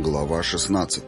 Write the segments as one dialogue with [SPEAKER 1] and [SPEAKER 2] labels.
[SPEAKER 1] Глава 16.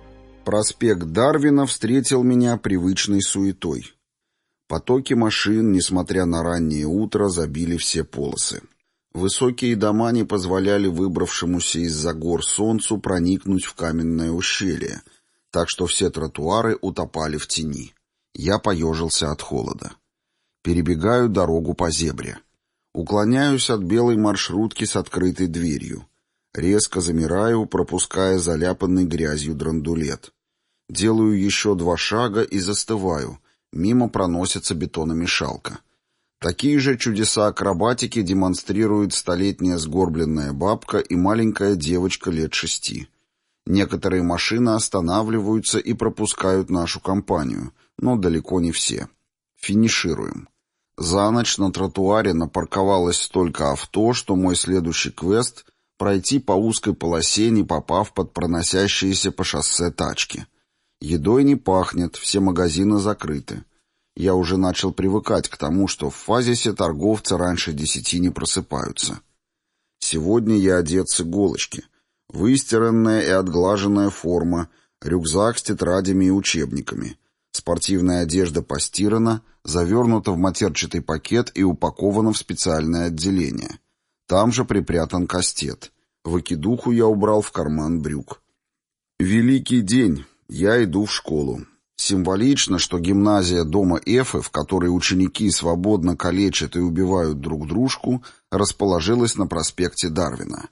[SPEAKER 1] Проспект Дарвина встретил меня привычной суетой. Потоки машин, несмотря на раннее утро, забили все полосы. Высокие дома не позволяли выбравшемуся из-за гор солнцу проникнуть в каменное ущелье, так что все тротуары утопали в тени. Я поежился от холода. Перебегаю дорогу по зебре. Уклоняюсь от белой маршрутки с открытой дверью. Резко замираю, пропуская заляпанный грязью драндулет. Делаю еще 2 шага и застываю. Мимо проносится бетономешалка. Такие же чудеса акробатики демонстрирует столетняя сгорбленная бабка и маленькая девочка лет 6. Некоторые машины останавливаются и пропускают нашу компанию, но далеко не все. Финишируем. За ночь на тротуаре напарковалось столько авто, что мой следующий квест — пройти по узкой полосе, не попав под проносящиеся по шоссе тачки. Едой не пахнет, все магазины закрыты. Я уже начал привыкать к тому, что в Фазисе торговцы раньше 10 не просыпаются. Сегодня я одет с иголочки. Выстиранная и отглаженная форма, рюкзак с тетрадями и учебниками. Спортивная одежда постирана, завернута в матерчатый пакет и упакована в специальное отделение. Там же припрятан кастет. Выкидуху я убрал в карман брюк. Великий день. Я иду в школу. Символично, что гимназия дома Эфы, в которой ученики свободно калечат и убивают друг дружку, расположилась на проспекте Дарвина.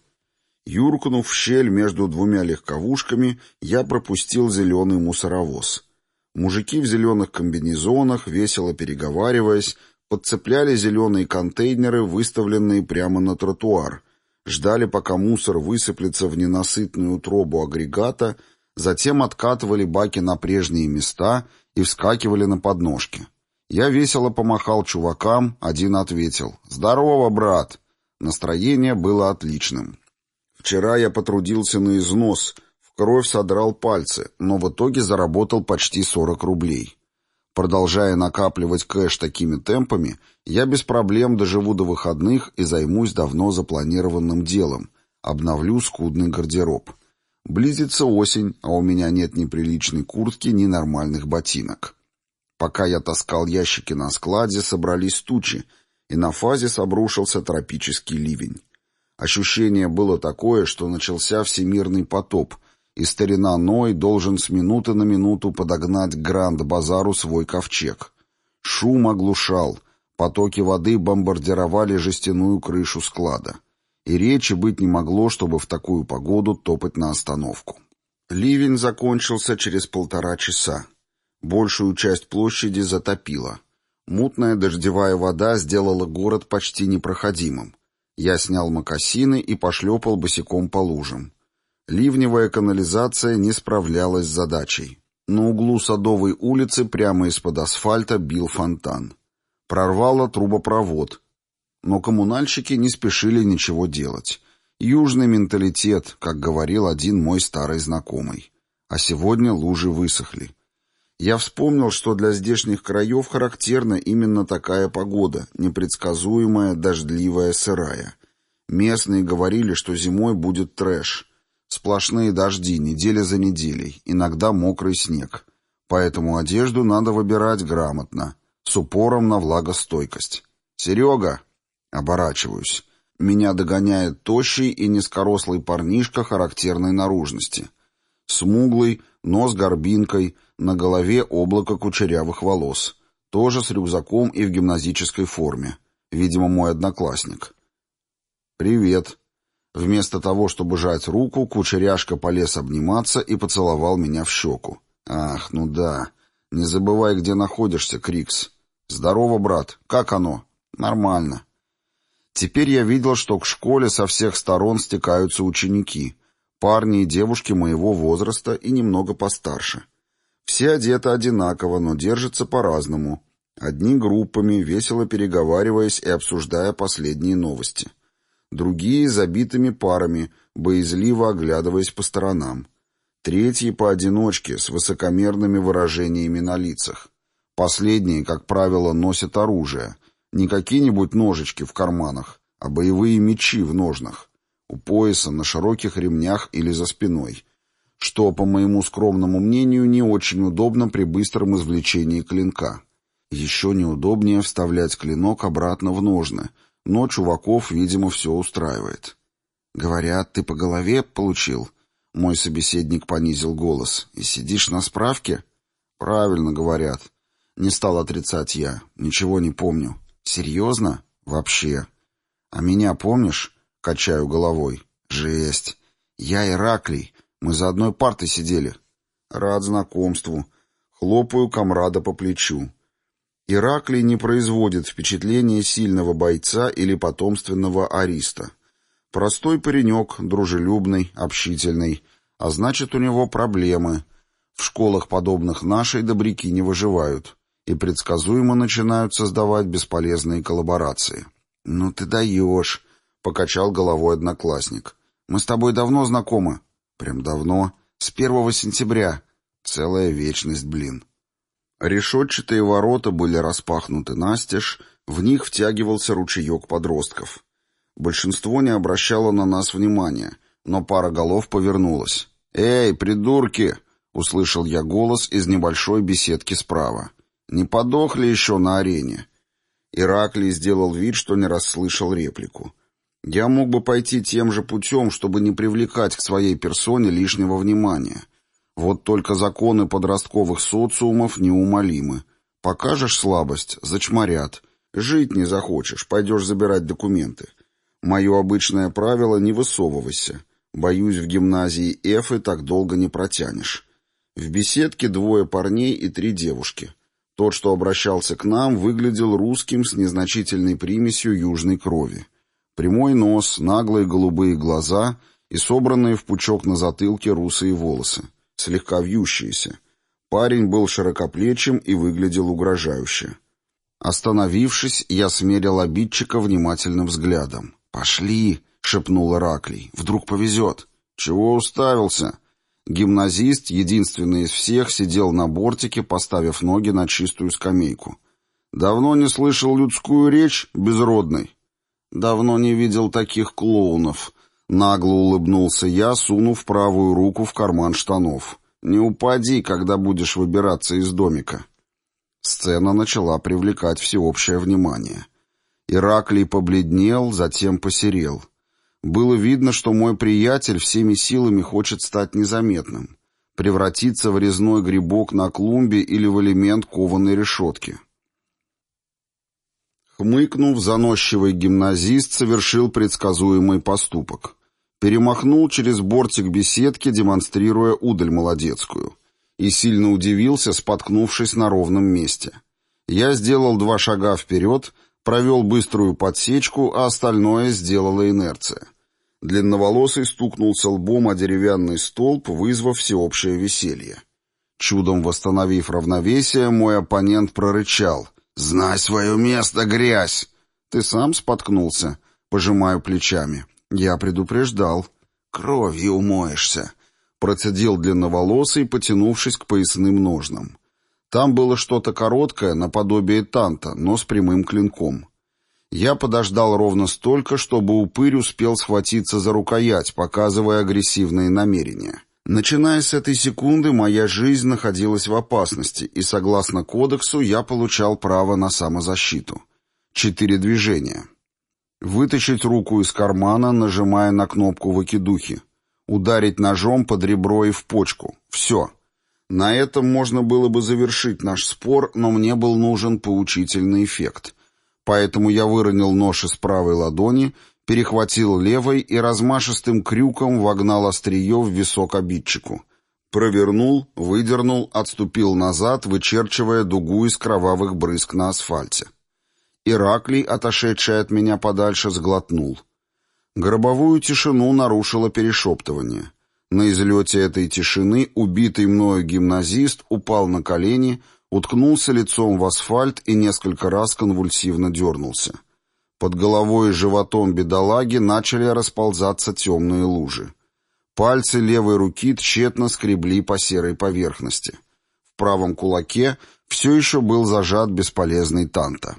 [SPEAKER 1] Юркнув в щель между 2 легковушками, я пропустил зеленый мусоровоз. Мужики в зеленых комбинезонах, весело переговариваясь, подцепляли зеленые контейнеры, выставленные прямо на тротуар, ждали, пока мусор высыплется в ненасытную утробу агрегата, затем откатывали баки на прежние места и вскакивали на подножки. Я весело помахал чувакам, один ответил: «Здорово, брат!» Настроение было отличным. Вчера я потрудился на износ, в кровь содрал пальцы, но в итоге заработал почти 40 рублей. Продолжая накапливать кэш такими темпами, я без проблем доживу до выходных и займусь давно запланированным делом — обновлю скудный гардероб. Близится осень, а у меня нет ни приличной куртки, ни нормальных ботинок. Пока я таскал ящики на складе, собрались тучи, и на Фазис обрушился тропический ливень. Ощущение было такое, что начался всемирный потоп, и старина Ной должен с минуты на минуту подогнать к Гранд-базару свой ковчег. Шум оглушал, потоки воды бомбардировали жестяную крышу склада. И речи быть не могло, чтобы в такую погоду топать на остановку. Ливень закончился через 1,5 часа. Большую часть площади затопило. Мутная дождевая вода сделала город почти непроходимым. Я снял мокасины и пошлепал босиком по лужам. Ливневая канализация не справлялась с задачей. На углу Садовой улицы прямо из-под асфальта бил фонтан. Прорвало трубопровод. Но коммунальщики не спешили ничего делать. Южный менталитет, как говорил один мой старый знакомый. А сегодня лужи высохли. Я вспомнил, что для здешних краев характерна именно такая погода, непредсказуемая, дождливая, сырая. Местные говорили, что зимой будет трэш. Сплошные дожди, неделя за неделей, иногда мокрый снег. Поэтому одежду надо выбирать грамотно, с упором на влагостойкость. «Серега!» Оборачиваюсь. Меня догоняет тощий и низкорослый парнишка характерной наружности. Смуглый, нос горбинкой, на голове облако кучерявых волос. Тоже с рюкзаком и в гимназической форме. Видимо, мой одноклассник. «Привет». Вместо того, чтобы жать руку, кучеряшка полез обниматься и поцеловал меня в щеку. «Ах, ну да. Не забывай, где находишься, Крикс». «Здорово, брат. Как оно?» «Нормально». Теперь я видел, что к школе со всех сторон стекаются ученики, парни и девушки моего возраста и немного постарше. Все одеты одинаково, но держатся по-разному. Одни группами, весело переговариваясь и обсуждая последние новости. Другие забитыми парами, боязливо оглядываясь по сторонам. Третьи поодиночке, с высокомерными выражениями на лицах. Последние, как правило, носят оружие. Не какие-нибудь ножички в карманах, а боевые мечи в ножнах. У пояса, на широких ремнях или за спиной. что, по моему скромному мнению, не очень удобно при быстром извлечении клинка. Еще неудобнее вставлять клинок обратно в ножны, но чуваков, видимо, все устраивает. «Говорят, ты по голове получил?» Мой собеседник понизил голос. «И сидишь на справке?» «Правильно говорят». Не стал отрицать я. Ничего не помню. «Серьезно? Вообще». «А меня помнишь?» Качаю головой. «Жесть. Я Ираклий. Мы за одной партой сидели». «Рад знакомству». Хлопаю комрада по плечу. Ираклий не производит впечатления сильного бойца или потомственного ариста. Простой паренек, дружелюбный, общительный, а значит, у него проблемы. В школах, подобных нашей, добряки не выживают и предсказуемо начинают создавать бесполезные коллаборации. «Ну ты даешь», — покачал головой одноклассник. «Мы с тобой давно знакомы». «Прям давно. С 1 сентября. Целая вечность, блин». Решетчатые ворота были распахнуты настежь, в них втягивался ручеек подростков. Большинство не обращало на нас внимания, но пара голов повернулась. «Эй, придурки!» — услышал я голос из небольшой беседки справа. «Не подохли еще на арене?» Ираклий сделал вид, что не расслышал реплику. Я мог бы пойти тем же путем, чтобы не привлекать к своей персоне лишнего внимания. Вот только законы подростковых социумов неумолимы. Покажешь слабость — зачморят. Жить не захочешь — пойдешь забирать документы. Мое обычное правило — не высовывайся. Боюсь, в гимназии Эфы так долго не протянешь. В беседке 2 парней и 3 девушки. Тот, что обращался к нам, выглядел русским с незначительной примесью южной крови. Прямой нос, наглые голубые глаза и собранные в пучок на затылке русые волосы, слегка вьющиеся. Парень был широкоплечим и выглядел угрожающе. Остановившись, я смерил обидчика внимательным взглядом. «Пошли!» — шепнул Ираклий. «Вдруг повезет!» «Чего уставился?» Гимназист, единственный из всех, сидел на бортике, поставив ноги на чистую скамейку. «Давно не слышал людскую речь, безродный?» «Давно не видел таких клоунов», — нагло улыбнулся я, сунув правую руку в карман штанов. «Не упади, когда будешь выбираться из домика». Сцена начала привлекать всеобщее внимание. Ираклий побледнел, затем посерел. Было видно, что мой приятель всеми силами хочет стать незаметным, превратиться в резной грибок на клумбе или в элемент кованой решетки. Хмыкнув, заносчивый гимназист совершил предсказуемый поступок. Перемахнул через бортик беседки, демонстрируя удаль молодецкую, и сильно удивился, споткнувшись на ровном месте. Я сделал 2 шага вперед, провел быструю подсечку, а остальное сделала инерция. Длинноволосый стукнулся лбом о деревянный столб, вызвав всеобщее веселье. Чудом восстановив равновесие, мой оппонент прорычал: «Знай свое место, грязь!» «Ты сам споткнулся?» Пожимаю плечами. «Я предупреждал». «Кровью умоешься», — процедил длинноволосый, потянувшись к поясным ножнам. Там было что-то короткое, наподобие танта, но с прямым клинком. Я подождал ровно столько, чтобы упырь успел схватиться за рукоять, показывая агрессивные намерения. Начиная с этой секунды, моя жизнь находилась в опасности, и, согласно кодексу, я получал право на самозащиту. 4 движения. Вытащить руку из кармана, нажимая на кнопку выкидухи. Ударить ножом под ребро и в почку. Все. На этом можно было бы завершить наш спор, но мне был нужен поучительный эффект. Поэтому я выронил нож из правой ладони, перехватил левой и размашистым крюком вогнал острие в висок обидчику. Провернул, выдернул, отступил назад, вычерчивая дугу из кровавых брызг на асфальте. Ираклий, отошедший от меня подальше, сглотнул. Гробовую тишину нарушило перешептывание. На излете этой тишины убитый мною гимназист упал на колени, уткнулся лицом в асфальт и несколько раз конвульсивно дернулся. Под головой и животом бедолаги начали расползаться темные лужи. Пальцы левой руки тщетно скребли по серой поверхности. В правом кулаке все еще был зажат бесполезный танта.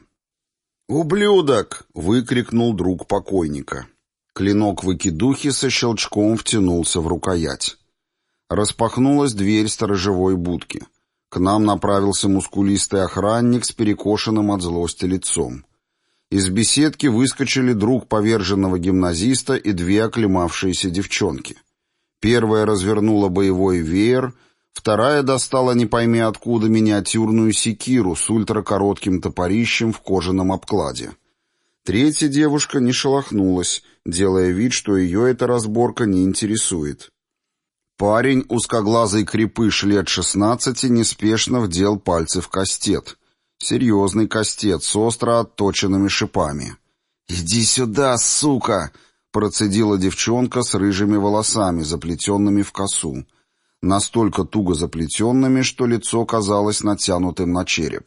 [SPEAKER 1] «Ублюдок!» — выкрикнул друг покойника. Клинок выкидухи со щелчком втянулся в рукоять. Распахнулась дверь сторожевой будки. К нам направился мускулистый охранник с перекошенным от злости лицом. Из беседки выскочили друг поверженного гимназиста и две оклемавшиеся девчонки. Первая развернула боевой веер, вторая достала не пойми откуда миниатюрную секиру с ультракоротким топорищем в кожаном обкладе. Третья девушка не шелохнулась, делая вид, что ее эта разборка не интересует. Парень, узкоглазый крепыш лет 16, неспешно вдел пальцы в кастет. Серьезный кастет с остро отточенными шипами. «Иди сюда, сука!» — процедила девчонка с рыжими волосами, заплетенными в косу. Настолько туго заплетенными, что лицо казалось натянутым на череп.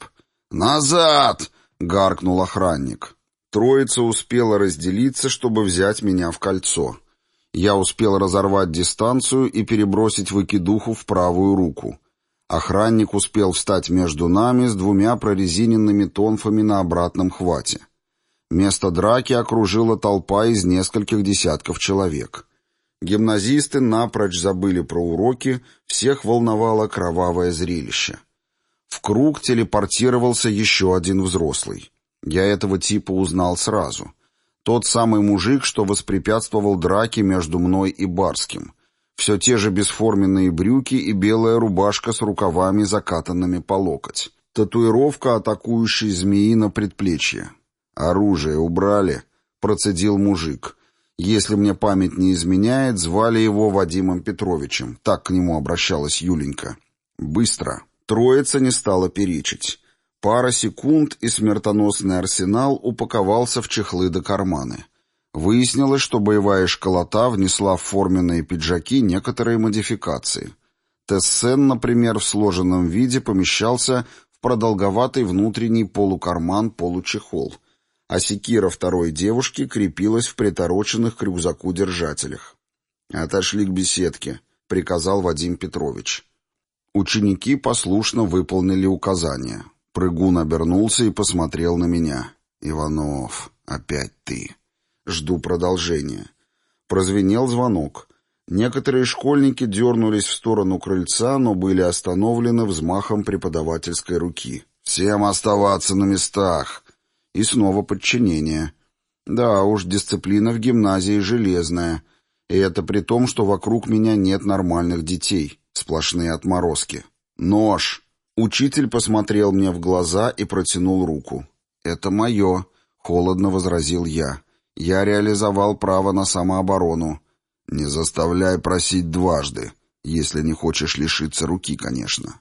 [SPEAKER 1] «Назад!» — гаркнул охранник. Троица успела разделиться, чтобы взять меня в кольцо. Я успел разорвать дистанцию и перебросить выкидуху в правую руку. Охранник успел встать между нами с двумя прорезиненными тонфами на обратном хвате. Место драки окружила толпа из нескольких десятков человек. Гимназисты напрочь забыли про уроки, всех волновало кровавое зрелище. В круг телепортировался еще один взрослый. Я этого типа узнал сразу. Тот самый мужик, что воспрепятствовал драке между мной и Барским. Все те же бесформенные брюки и белая рубашка с рукавами, закатанными по локоть. Татуировка атакующей змеи на предплечье. «Оружие убрали», — процедил мужик. Если мне память не изменяет, звали его Вадимом Петровичем. Так к нему обращалась Юленька. «Быстро». Троица не стала перечить. Пара секунд, и смертоносный арсенал упаковался в чехлы да карманы. Выяснилось, что боевая школота внесла в форменные пиджаки некоторые модификации. Тессен, например, в сложенном виде помещался в продолговатый внутренний полукарман-получехол, а секира второй девушки крепилась в притороченных к рюкзаку держателях. «Отошли к беседке», — приказал Вадим Петрович. Ученики послушно выполнили указания. Прыгун обернулся и посмотрел на меня. «Иванов, опять ты. Жду продолжения». Прозвенел звонок. Некоторые школьники дернулись в сторону крыльца, но были остановлены взмахом преподавательской руки. «Всем оставаться на местах!» И снова подчинение. Да уж, дисциплина в гимназии железная. И это при том, что вокруг меня нет нормальных детей. Сплошные отморозки. «Нож!» Учитель посмотрел мне в глаза и протянул руку. «Это мое», — холодно возразил я. «Я реализовал право на самооборону». «Не заставляй просить дважды, если не хочешь лишиться руки, конечно».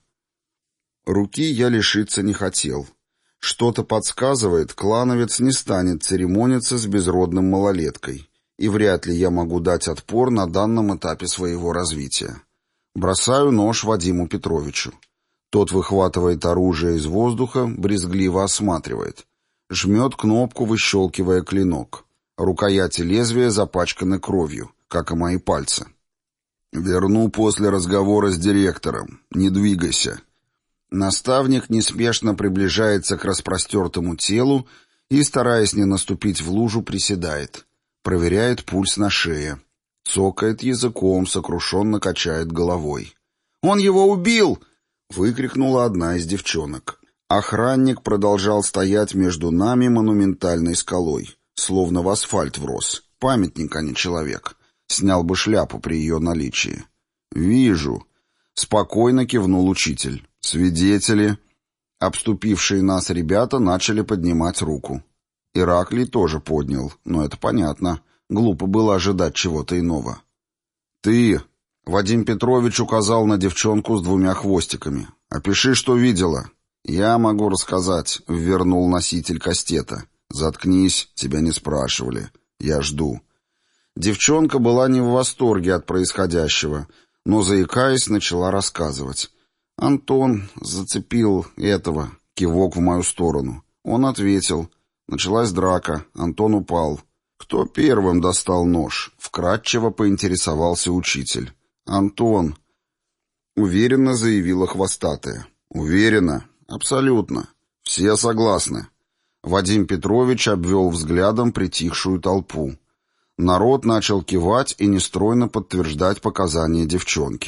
[SPEAKER 1] Руки я лишиться не хотел. Что-то подсказывает, клановец не станет церемониться с безродным малолеткой, и вряд ли я могу дать отпор на данном этапе своего развития. Бросаю нож Вадиму Петровичу. Тот выхватывает оружие из воздуха, брезгливо осматривает. Жмет кнопку, выщелкивая клинок. Рукояти лезвия запачканы кровью, как и мои пальцы. «Верну после разговора с директором. Не двигайся». Наставник неспешно приближается к распростертому телу и, стараясь не наступить в лужу, приседает. Проверяет пульс на шее. Цокает языком, сокрушенно качает головой. «Он его убил!» — выкрикнула одна из девчонок. Охранник продолжал стоять между нами монументальной скалой, словно в асфальт врос. Памятник, а не человек. Снял бы шляпу при ее наличии. «Вижу», — спокойно кивнул учитель. «Свидетели». Обступившие нас ребята начали поднимать руку. Ираклий тоже поднял, но это понятно. Глупо было ожидать чего-то иного. «Ты», — Вадим Петрович указал на девчонку с двумя хвостиками. «Опиши, что видела». «Я могу рассказать», — ввернул носитель кастета. «Заткнись, тебя не спрашивали. Я жду». Девчонка была не в восторге от происходящего, но, заикаясь, начала рассказывать. «Антон зацепил этого», — кивок в мою сторону. Он ответил. Началась драка, Антон упал. «Кто первым достал нож?» — вкратчиво поинтересовался учитель. «Антон», — уверенно заявила хвостатая. «Уверенно? Абсолютно. Все согласны». Вадим Петрович обвел взглядом притихшую толпу. Народ начал кивать и нестройно подтверждать показания девчонки.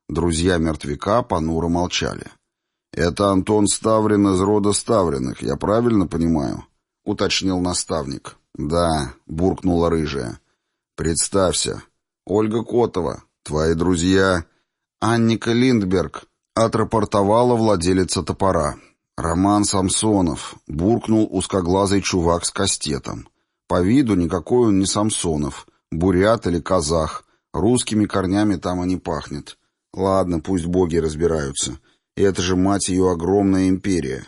[SPEAKER 1] Друзья мертвяка понуро молчали. «Это Антон Ставрин из рода Ставриных, я правильно понимаю?» — уточнил наставник. «Да», — буркнула рыжая. «Представься. Ольга Котова. Твои друзья...» «Анника Линдберг», — отрапортовала владелица топора. «Роман Самсонов», — буркнул узкоглазый чувак с кастетом. По виду никакой он не Самсонов. Бурят или казах. Русскими корнями там и не пахнет. Ладно, пусть боги разбираются. Это же, мать ее, огромная империя.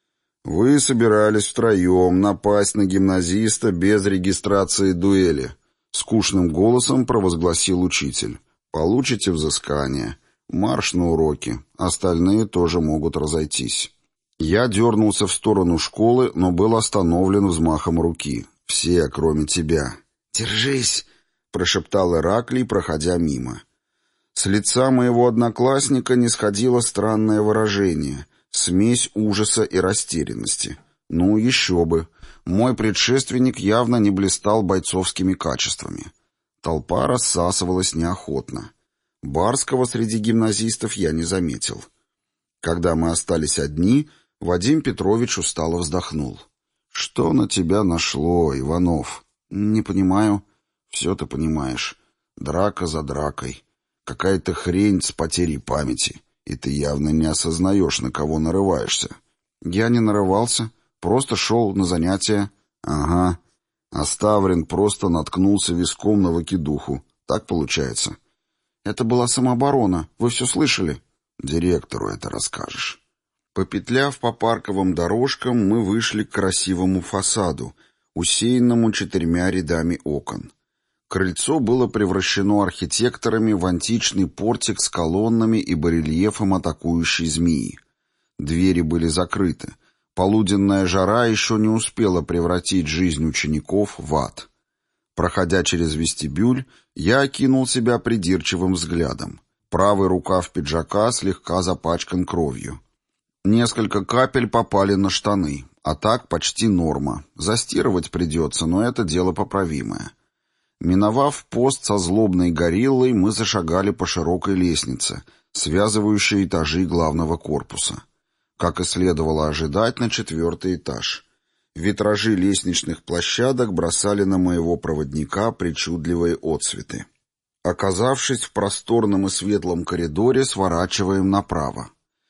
[SPEAKER 1] Вы собирались втроем напасть на гимназиста без регистрации дуэли. Скучным голосом провозгласил учитель. Получите взыскание. Марш на уроки. Остальные тоже могут разойтись. Я дернулся в сторону школы, но был остановлен взмахом руки. Все, кроме тебя. «Держись!» — прошептал Ираклий, проходя мимо. С лица моего одноклассника не сходило странное выражение, смесь ужаса и растерянности. Ну, еще бы. Мой предшественник явно не блистал бойцовскими качествами. Толпа рассасывалась неохотно. Барского среди гимназистов я не заметил. Когда мы остались одни, Вадим Петрович устало вздохнул. «Что на тебя нашло, Иванов?» «Не понимаю». «Все ты понимаешь. Драка за дракой. Какая-то хрень с потерей памяти, и ты явно не осознаешь, на кого нарываешься». «Я не нарывался, просто шел на занятия». «Ага. А Ставрин просто наткнулся виском на выкидуху. Так получается?» «Это была самооборона. Вы все слышали?» «Директору это расскажешь». Попетляв по парковым дорожкам, мы вышли к красивому фасаду, усеянному 4 рядами окон. Крыльцо было превращено архитекторами в античный портик с колоннами и барельефом атакующей змеи. Двери были закрыты. Полуденная жара еще не успела превратить жизнь учеников в ад. Проходя через вестибюль, я окинул себя придирчивым взглядом. Правый рукав пиджака слегка запачкан кровью. Несколько капель попали на штаны, а так почти норма. Застирывать придется, но это дело поправимое. Миновав пост со злобной гориллой, мы зашагали по широкой лестнице, связывающей этажи главного корпуса. Как и следовало ожидать, на 4-й этаж. Витражи лестничных площадок бросали на моего проводника причудливые отсветы. Оказавшись в просторном и светлом коридоре, сворачиваем направо.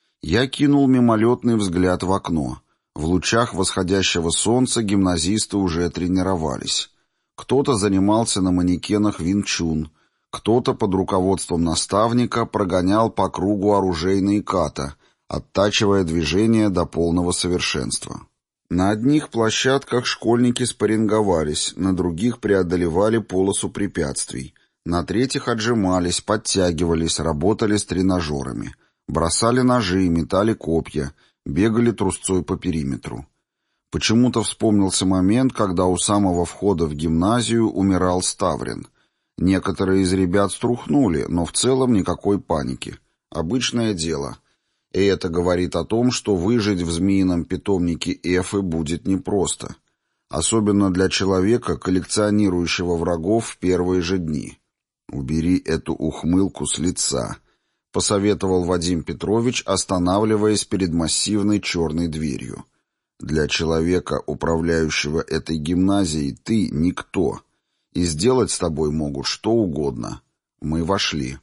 [SPEAKER 1] Я кинул мимолетный взгляд в окно. В лучах восходящего солнца гимназисты уже тренировались. Кто-то занимался на манекенах вин-чун, кто-то под руководством наставника прогонял по кругу оружейные ката, оттачивая движения до полного совершенства. На одних площадках школьники спарринговались, на других преодолевали полосу препятствий, на третьих отжимались, подтягивались, работали с тренажерами, бросали ножи, метали копья, бегали трусцой по периметру. Почему-то вспомнился момент, когда у самого входа в гимназию умирал Ставрин. Некоторые из ребят струхнули, но в целом никакой паники. Обычное дело. И это говорит о том, что выжить в змеином питомнике Эфы будет непросто. Особенно для человека, коллекционирующего врагов в первые же дни. «Убери эту ухмылку с лица», — посоветовал Вадим Петрович, останавливаясь перед массивной черной дверью. «Для человека, управляющего этой гимназией, ты никто, и сделать с тобой могут что угодно». Мы вошли.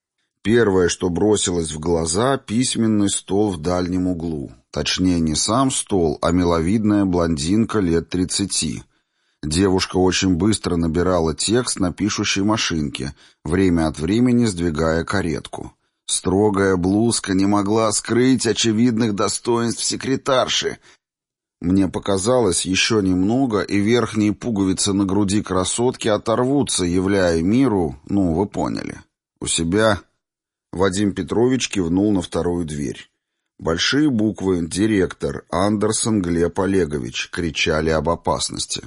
[SPEAKER 1] Первое, что бросилось в глаза — письменный стол в дальнем углу. Точнее, не сам стол, а миловидная блондинка лет 30. Девушка очень быстро набирала текст на пишущей машинке, время от времени сдвигая каретку. Строгая блузка не могла скрыть очевидных достоинств секретарши. Мне показалось, еще немного, и верхние пуговицы на груди красотки оторвутся, являя миру, ну, вы поняли. У себя... Вадим Петрович кивнул на вторую дверь. Большие буквы «Директор Андерсон Глеб Олегович» кричали об опасности.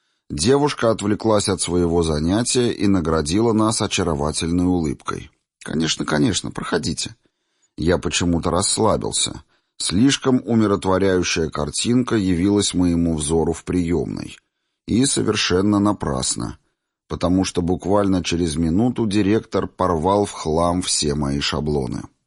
[SPEAKER 1] Девушка отвлеклась от своего занятия и наградила нас очаровательной улыбкой. «Конечно, конечно, проходите». Я почему-то расслабился. Слишком умиротворяющая картинка явилась моему взору в приемной. И совершенно напрасно. потому что буквально через минуту директор порвал в хлам все мои шаблоны.